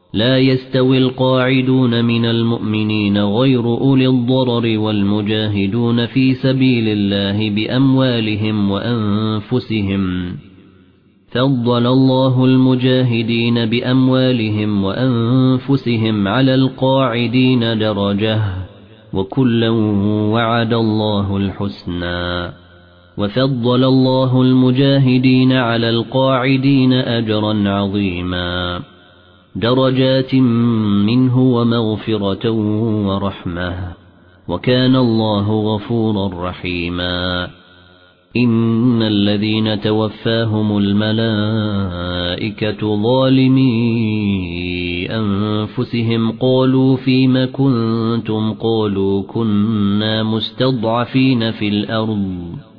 لا يستوي القاعدون من المؤمنين غير أولي الضرر والمجاهدون في سبيل الله بأموالهم وأنفسهم فضل الله المجاهدين بأموالهم وأنفسهم على القاعدين درجة وكلا وعد الله الحسنى وفضل الله المجاهدين على القاعدين أجرا عظيما درجات منه ومغفرة ورحمة وكان الله غفورا رحيما إن الذين توفاهم الملائكة ظالمي أنفسهم قالوا فيم كنتم قالوا كنا مستضعفين في الأرض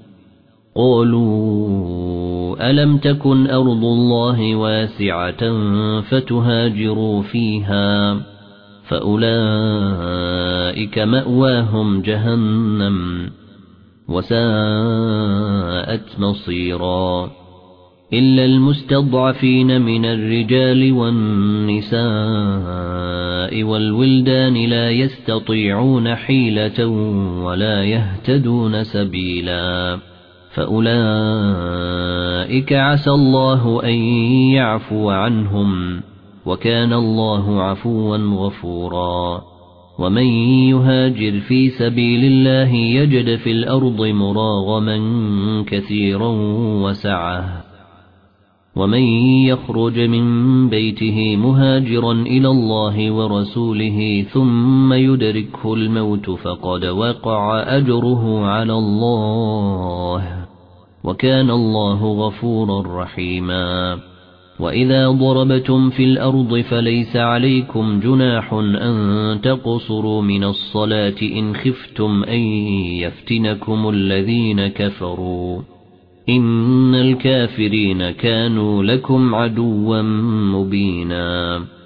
قالوا ألم تكن أرض الله واسعة فتهاجروا فيها فأولئك مأواهم جهنم وساءت مصيرا إلا المستضعفين من الرجال والنساء والولدان لا يستطيعون حيلة ولا يهتدون سبيلا فأولئك عسى الله أن يعفو عنهم وكان الله عفوا غفورا ومن يهاجر في سبيل الله يجد في الأرض مراغما كثيرا وسعة ومن يخرج من بيته مهاجرا إلى الله ورسوله ثم يدركه الموت فقد وقع أجره على الله وكان الله غفورا رحيما وإذا ضربتم في الأرض فليس عليكم جناح أن تقصروا من الصلاة إن خفتم أن يفتنكم الذين كفروا إن الكافرين كانوا لكم عدوا مبينا